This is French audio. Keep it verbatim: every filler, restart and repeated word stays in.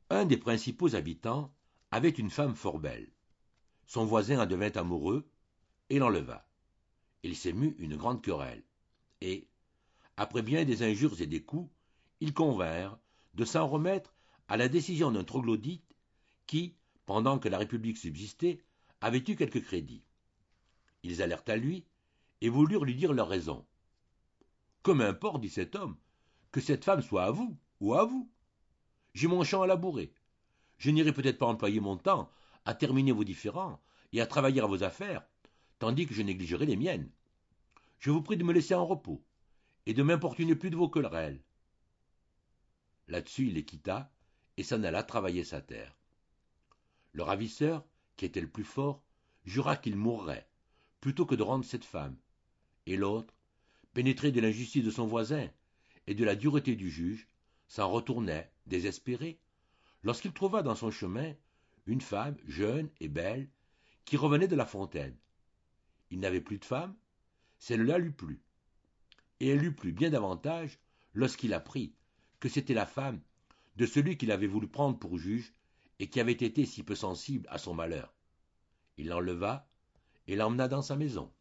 Un des principaux habitants avait une femme fort belle. Son voisin en devint amoureux et l'enleva. Il s'émut une grande querelle, et, après bien des injures et des coups, ils convinrent de s'en remettre à la décision d'un troglodyte qui, pendant que la République subsistait, avait eu quelque crédit. Ils allèrent à lui et voulurent lui dire leurs raisons. Que m'importe, dit cet homme, que cette femme soit à vous ou à vous. J'ai mon champ à labourer. Je n'irai peut-être pas employer mon temps à terminer vos différends et à travailler à vos affaires, tandis que je négligerai les miennes. Je vous prie de me laisser en repos et de m'importuner plus de vos querelles. Là-dessus, il les quitta et s'en alla travailler sa terre. Le ravisseur, qui était le plus fort, jura qu'il mourrait plutôt que de rendre cette femme, et l'autre, pénétré de l'injustice de son voisin et de la dureté du juge, s'en retournait, désespéré, lorsqu'il trouva dans son chemin une femme jeune et belle qui revenait de la fontaine. Il n'avait plus de femme, celle-là lui plut, et elle lui plut bien davantage lorsqu'il apprit que c'était la femme de celui qu'il avait voulu prendre pour juge et qui avait été si peu sensible à son malheur. Il l'enleva et l'emmena dans sa maison.